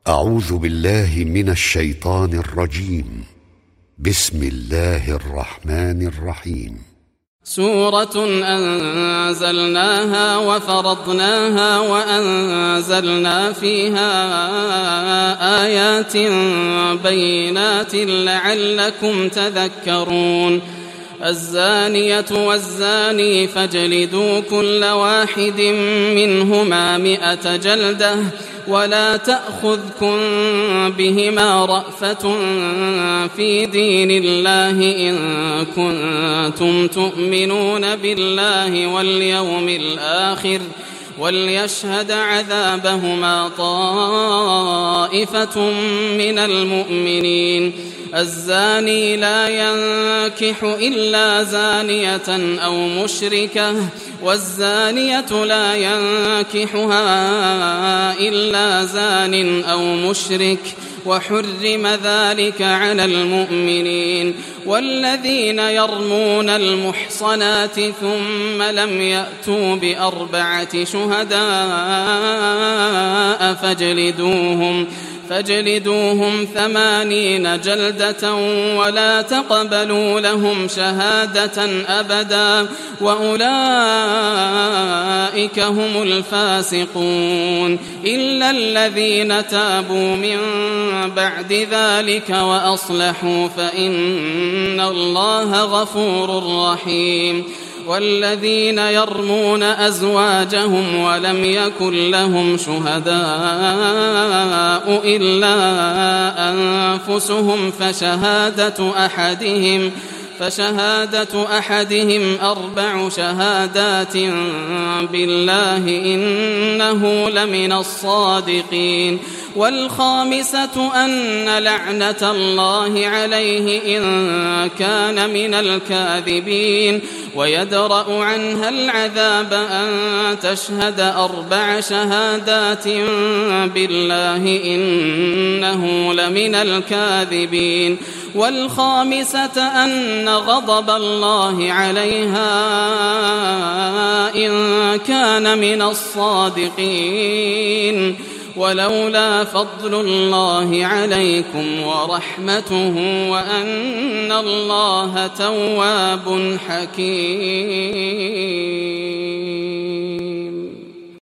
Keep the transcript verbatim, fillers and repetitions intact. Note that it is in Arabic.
أعوذ بالله من الشيطان الرجيم. بسم الله الرحمن الرحيم. سورة أنزلناها وفرضناها وأنزلنا فيها آيات بينات لعلكم تذكرون. الزانية والزاني فاجلدوا كل واحد منهما مئة جلدة ولا تأخذكم بهما رأفة في دين الله إن كنتم تؤمنون بالله واليوم الآخر وليشهد عذابهما طائفة من المؤمنين. الزاني لا ينكح إلا زانية أو مشركة والزانية لا ينكحها إلا زان أو مشرك وحرم ذلك على المؤمنين. والذين يرمون المحصنات ثم لم يأتوا بأربعة شهداء فاجلدوهم فاجلدوهم ثمانين جلدة ولا تقبلوا لهم شهادة أبدا وأولئك هم الفاسقون إلا الذين تابوا من بعد ذلك وأصلحوا فإن الله غفور رحيم. والذين يرمون أزواجهم ولم يكن لهم شهداء إلا أنفسهم فشهادة أحدهم فشهادة أحدهم أربع شهادات بالله إنه لمن الصادقين. والخامسة أن لعنة الله عليه إن كان من الكاذبين ويدرأ عنها العذاب أن تشهد أربع شهادات بالله إنه لمن الكاذبين. والخامسة أن غضب الله عليها إن كان من الصادقين. ولولا فضل الله عليكم ورحمته وأن الله تواب حكيم.